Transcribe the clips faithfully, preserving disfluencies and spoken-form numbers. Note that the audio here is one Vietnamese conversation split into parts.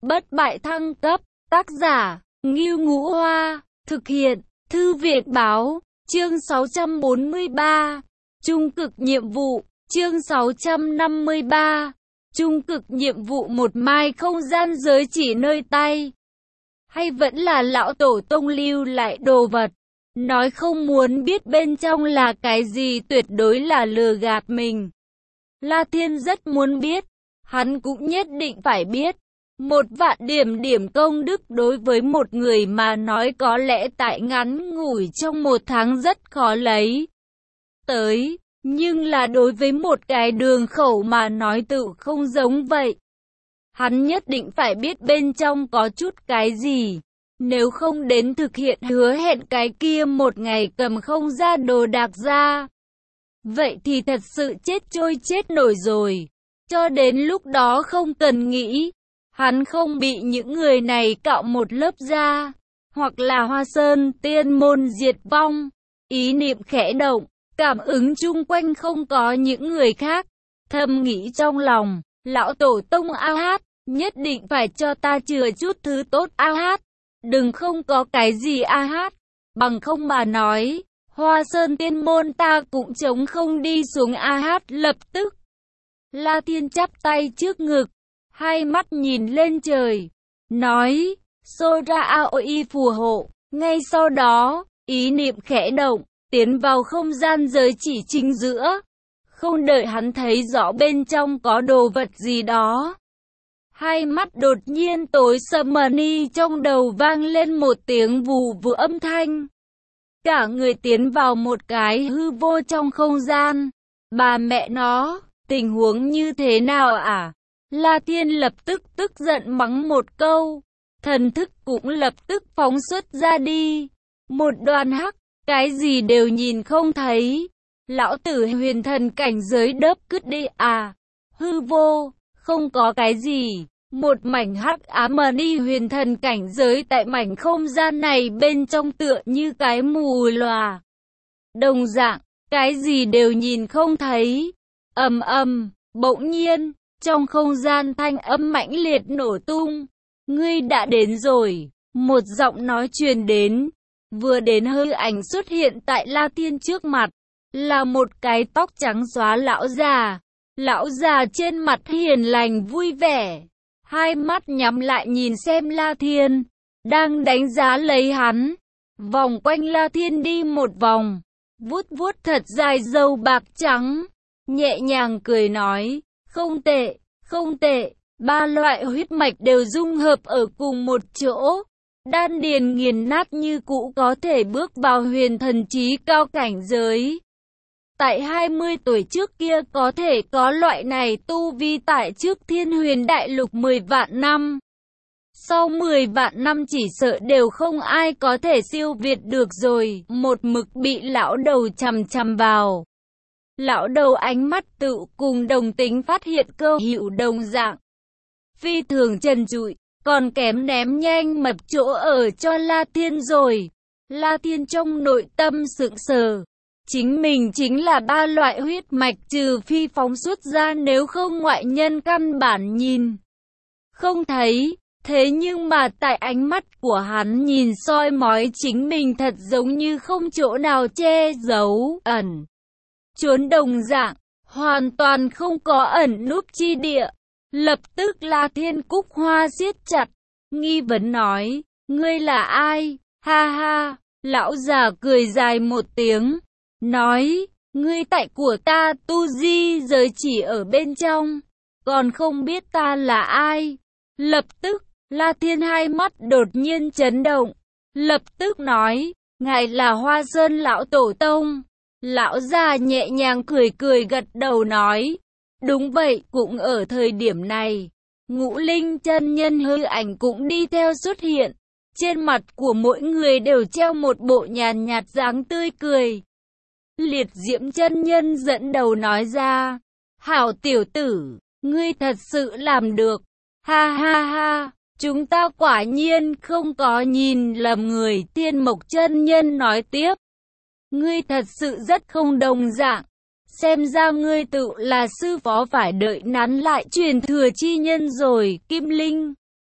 Bất bại thăng cấp, tác giả, Ngưu Ngũ Hoa, thực hiện, Thư viện Báo, chương sáu trăm bốn mươi ba, trung cực nhiệm vụ, chương sáu trăm năm mươi ba, trung cực nhiệm vụ một mai không gian giới chỉ nơi tay. Hay vẫn là lão tổ tông lưu lại đồ vật, nói không muốn biết bên trong là cái gì tuyệt đối là lừa gạt mình. La Thiên rất muốn biết, hắn cũng nhất định phải biết. Một vạn điểm điểm công đức đối với một người mà nói có lẽ tại ngắn ngủi trong một tháng rất khó lấy tới, nhưng là đối với một cái đường khẩu mà nói tự không giống vậy. Hắn nhất định phải biết bên trong có chút cái gì, nếu không đến thực hiện hứa hẹn cái kia một ngày cầm không ra đồ đạc ra. Vậy thì thật sự chết trôi chết nổi rồi, cho đến lúc đó không cần nghĩ. Hắn không bị những người này cạo một lớp da, hoặc là Hoa Sơn tiên môn diệt vong. Ý niệm khẽ động, cảm ứng chung quanh không có những người khác. Thầm nghĩ trong lòng, lão tổ tông A Hát, nhất định phải cho ta chừa chút thứ tốt A Hát. Đừng không có cái gì A Hát, bằng không mà nói, Hoa Sơn tiên môn ta cũng chống không đi xuống A Hát lập tức. La Thiên chắp tay trước ngực, hai mắt nhìn lên trời, nói, Sora Aoi phù hộ. Ngay sau đó, ý niệm khẽ động, tiến vào không gian giới chỉ chính giữa. Không đợi hắn thấy rõ bên trong có đồ vật gì đó, hai mắt đột nhiên tối sầm mờ, trong đầu vang lên một tiếng vù vù âm thanh. Cả người tiến vào một cái hư vô trong không gian. Bà mẹ nó, tình huống như thế nào à? La Thiên lập tức tức giận mắng một câu, thần thức cũng lập tức phóng xuất ra đi. Một đoàn hắc, cái gì đều nhìn không thấy. Lão tử huyền thần cảnh giới đớp cứt đi à? Hư vô, không có cái gì. Một mảnh hắc ám mờ đi huyền thần cảnh giới tại mảnh không gian này bên trong tựa như cái mù lòa. Đồng dạng, cái gì đều nhìn không thấy. Ầm ầm, bỗng nhiên, trong không gian thanh âm mãnh liệt nổ tung. Ngươi đã đến rồi, một giọng nói truyền đến. Vừa đến hư ảnh xuất hiện tại La Thiên trước mặt, là một cái tóc trắng xóa lão già. Lão già trên mặt hiền lành vui vẻ, hai mắt nhắm lại nhìn xem La Thiên, đang đánh giá lấy hắn. Vòng quanh La Thiên đi một vòng, vuốt vuốt thật dài râu bạc trắng, nhẹ nhàng cười nói, không tệ, không tệ, ba loại huyết mạch đều dung hợp ở cùng một chỗ. Đan điền nghiền nát như cũ có thể bước vào huyền thần trí cao cảnh giới. Tại hai mươi tuổi trước kia có thể có loại này tu vi tại trước thiên huyền đại lục mười vạn năm. Sau mười vạn năm chỉ sợ đều không ai có thể siêu việt được rồi. Một mực bị lão đầu chằm chằm vào. Lão đầu ánh mắt tự cùng đồng tính phát hiện cơ hữu đồng dạng. Phi thường trần trụi, còn kém ném nhanh mập chỗ ở cho La Thiên rồi. La Thiên trong nội tâm sững sờ. Chính mình chính là ba loại huyết mạch trừ phi phóng xuất ra, nếu không ngoại nhân căn bản nhìn không thấy. Thế nhưng mà tại ánh mắt của hắn nhìn soi mói chính mình thật giống như không chỗ nào che giấu, ẩn trốn đồng dạng, hoàn toàn không có ẩn núp chi địa. Lập tức La Thiên cúc hoa siết chặt, nghi vấn nói, ngươi là ai? Ha ha, lão già cười dài một tiếng, nói, ngươi tại của ta tu di giới chỉ ở bên trong, còn không biết ta là ai. Lập tức, La Thiên hai mắt đột nhiên chấn động, lập tức nói, ngài là Hoa Sơn lão tổ tông. Lão già nhẹ nhàng cười cười gật đầu nói, đúng vậy. Cũng ở thời điểm này, Ngũ Linh chân nhân hư ảnh cũng đi theo xuất hiện. Trên mặt của mỗi người đều treo một bộ nhàn nhạt dáng tươi cười. Liệt Diễm chân nhân dẫn đầu nói ra, hảo tiểu tử, ngươi thật sự làm được. Ha ha ha, chúng ta quả nhiên không có nhìn lầm người. Thiên Mộc chân nhân nói tiếp, ngươi thật sự rất không đồng dạng. Xem ra ngươi tự là sư phó phải đợi nắn lại truyền thừa chi nhân rồi. Kim Linh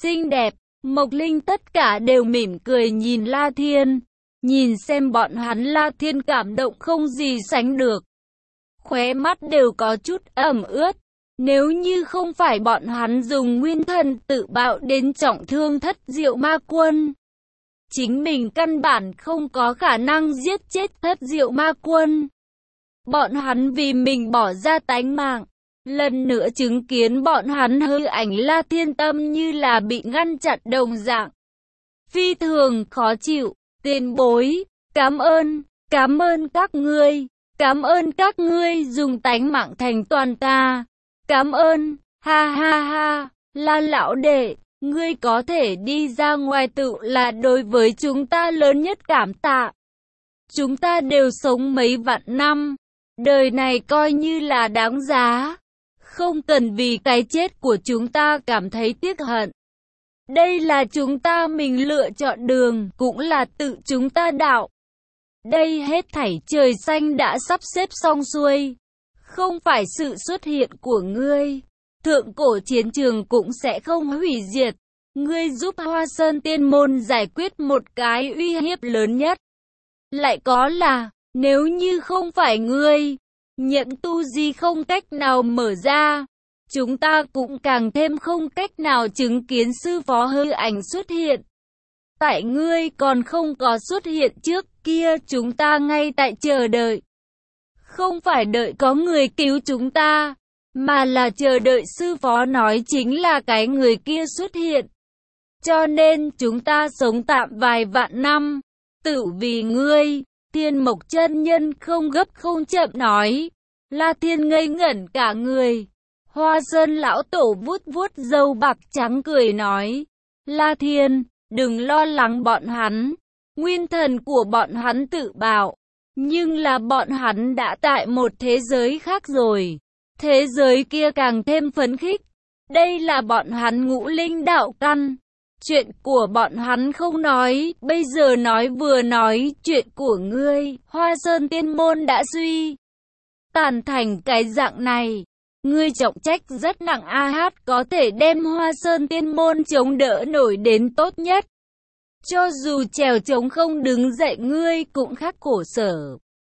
xinh đẹp, Mộc Linh tất cả đều mỉm cười nhìn La Thiên. Nhìn xem bọn hắn, La Thiên cảm động không gì sánh được. Khóe mắt đều có chút ẩm ướt. Nếu như không phải bọn hắn dùng nguyên thần tự bạo đến trọng thương Thất Diệu Ma Quân, chính mình căn bản không có khả năng giết chết Thất Diệu Ma Quân. Bọn hắn vì mình bỏ ra tánh mạng. Lần nữa chứng kiến bọn hắn, hư ảnh La Thiên tâm như là bị ngăn chặn đồng dạng. Phi thường khó chịu. Tiền bối, cảm ơn, cảm ơn các ngươi, cảm ơn các ngươi dùng tánh mạng thành toàn ta. Cảm ơn, ha ha ha, La lão đệ, ngươi có thể đi ra ngoài tự là đối với chúng ta lớn nhất cảm tạ. Chúng ta đều sống mấy vạn năm, đời này coi như là đáng giá. Không cần vì cái chết của chúng ta cảm thấy tiếc hận. Đây là chúng ta mình lựa chọn đường, cũng là tự chúng ta đạo. Đây hết thảy trời xanh đã sắp xếp xong xuôi. Không phải sự xuất hiện của ngươi, thượng cổ chiến trường cũng sẽ không hủy diệt. Ngươi giúp Hoa Sơn Tiên Môn giải quyết một cái uy hiếp lớn nhất. Lại có là, nếu như không phải ngươi, nhẫn tu di không cách nào mở ra, chúng ta cũng càng thêm không cách nào chứng kiến sư phó hư ảnh xuất hiện. Tại ngươi còn không có xuất hiện trước kia, chúng ta ngay tại chờ đợi. Không phải đợi có người cứu chúng ta, mà là chờ đợi sư phó nói chính là cái người kia xuất hiện. Cho nên chúng ta sống tạm vài vạn năm, tự vì ngươi. Thiên Mộc chân nhân không gấp không chậm nói. La Thiên ngây ngẩn cả người. Hoa Sơn lão tổ vuốt vuốt râu bạc trắng cười nói. La Thiên, đừng lo lắng bọn hắn. Nguyên thần của bọn hắn tự bạo. Nhưng là bọn hắn đã tại một thế giới khác rồi. Thế giới kia càng thêm phấn khích. Đây là bọn hắn ngũ linh đạo căn. Chuyện của bọn hắn không nói, bây giờ nói vừa nói chuyện của ngươi. Hoa Sơn Tiên Môn đã suy tàn thành cái dạng này. Ngươi trọng trách rất nặng, a hát có thể đem Hoa Sơn Tiên Môn chống đỡ nổi đến tốt nhất. Cho dù trèo trống không đứng dậy, ngươi cũng khắc khổ sở.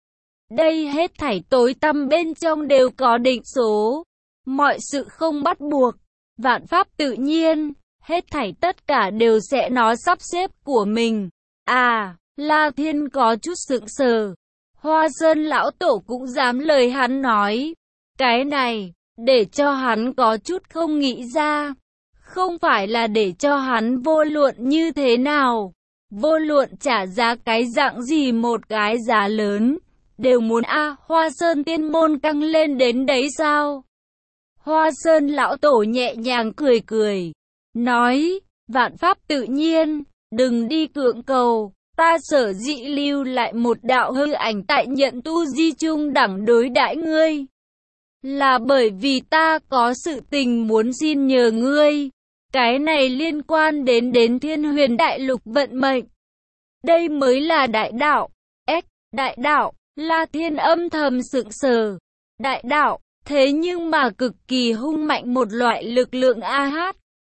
Đây hết thảy tối tăm bên trong đều có định số. Mọi sự không bắt buộc, vạn pháp tự nhiên. Hết thảy tất cả đều sẽ nói sắp xếp của mình. À, La Thiên có chút sững sờ. Hoa Sơn lão tổ cũng dám lời hắn nói. Cái này, để cho hắn có chút không nghĩ ra. Không phải là để cho hắn vô luận như thế nào, vô luận trả giá cái dạng gì, một cái giá lớn, đều muốn a à, Hoa Sơn Tiên Môn căng lên đến đấy sao? Hoa Sơn lão tổ nhẹ nhàng cười cười. Nói, vạn pháp tự nhiên, đừng đi cưỡng cầu. Ta sở dĩ lưu lại một đạo hư ảnh tại nhận tu di trung đẳng đối đãi ngươi, là bởi vì ta có sự tình muốn xin nhờ ngươi. Cái này liên quan đến đến Thiên Huyền Đại Lục vận mệnh. Đây mới là đại đạo. Ếch, đại đạo, La Thiên âm thầm sững sờ. Đại đạo, thế nhưng mà cực kỳ hung mạnh một loại lực lượng a hát.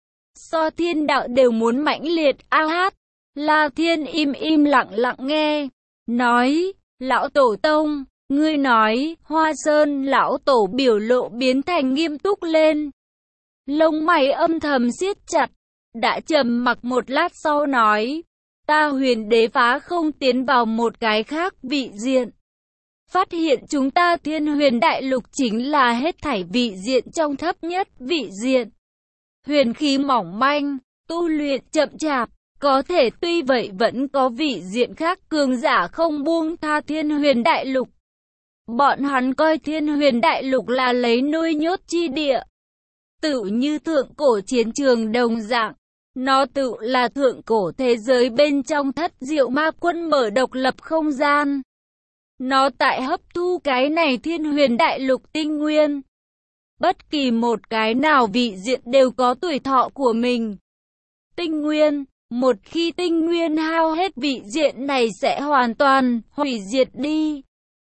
So thiên đạo đều muốn mãnh liệt a hát. La Thiên im im lặng lặng nghe. Nói, lão tổ tông, ngươi nói. Hoa Sơn lão tổ biểu lộ biến thành nghiêm túc lên. Lông mày âm thầm siết chặt. Đã trầm mặc một lát sau nói. Ta Huyền Đế phá không tiến vào một cái khác vị diện. Phát hiện chúng ta Thiên Huyền Đại Lục chính là hết thảy vị diện trong thấp nhất vị diện. Huyền khí mỏng manh, tu luyện chậm chạp, có thể tuy vậy vẫn có vị diện khác cường giả không buông tha Thiên Huyền Đại Lục. Bọn hắn coi Thiên Huyền Đại Lục là lấy nuôi nhốt chi địa. Tự như thượng cổ chiến trường đồng dạng, nó tự là thượng cổ thế giới bên trong Thất Diệu Ma Quân mở độc lập không gian. Nó tại hấp thu cái này Thiên Huyền Đại Lục tinh nguyên. Bất kỳ một cái nào vị diện đều có tuổi thọ của mình. Tinh nguyên, một khi tinh nguyên hao hết, vị diện này sẽ hoàn toàn hủy diệt đi.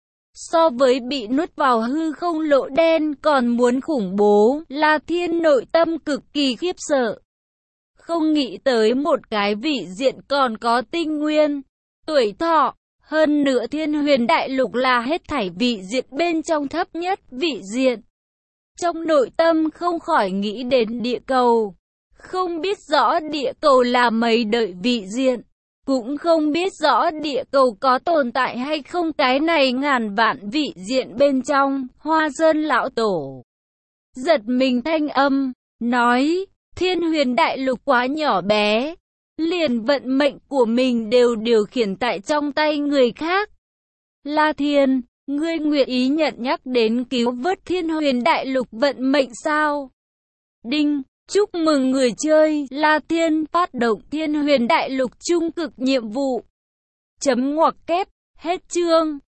So với bị nuốt vào hư không lỗ đen còn muốn khủng bố, La Thiên nội tâm cực kỳ khiếp sợ. Không nghĩ tới một cái vị diện còn có tinh nguyên, tuổi thọ. Hơn nữa Thiên Huyền Đại Lục là hết thảy vị diện bên trong thấp nhất vị diện. Trong nội tâm không khỏi nghĩ đến địa cầu. Không biết rõ địa cầu là mấy đời vị diện. Cũng không biết rõ địa cầu có tồn tại hay không cái này ngàn vạn vị diện bên trong. Hoa Sơn lão tổ giật mình thanh âm, nói, Thiên Huyền Đại Lục quá nhỏ bé. Liền vận mệnh của mình đều điều khiển tại trong tay người khác. La Thiên, ngươi nguyện ý nhận nhắc đến cứu vớt Thiên Huyền Đại Lục vận mệnh sao? Đinh, chúc mừng người chơi, La Thiên phát động Thiên Huyền Đại Lục trung cực nhiệm vụ. Chấm ngoặc kép, hết chương.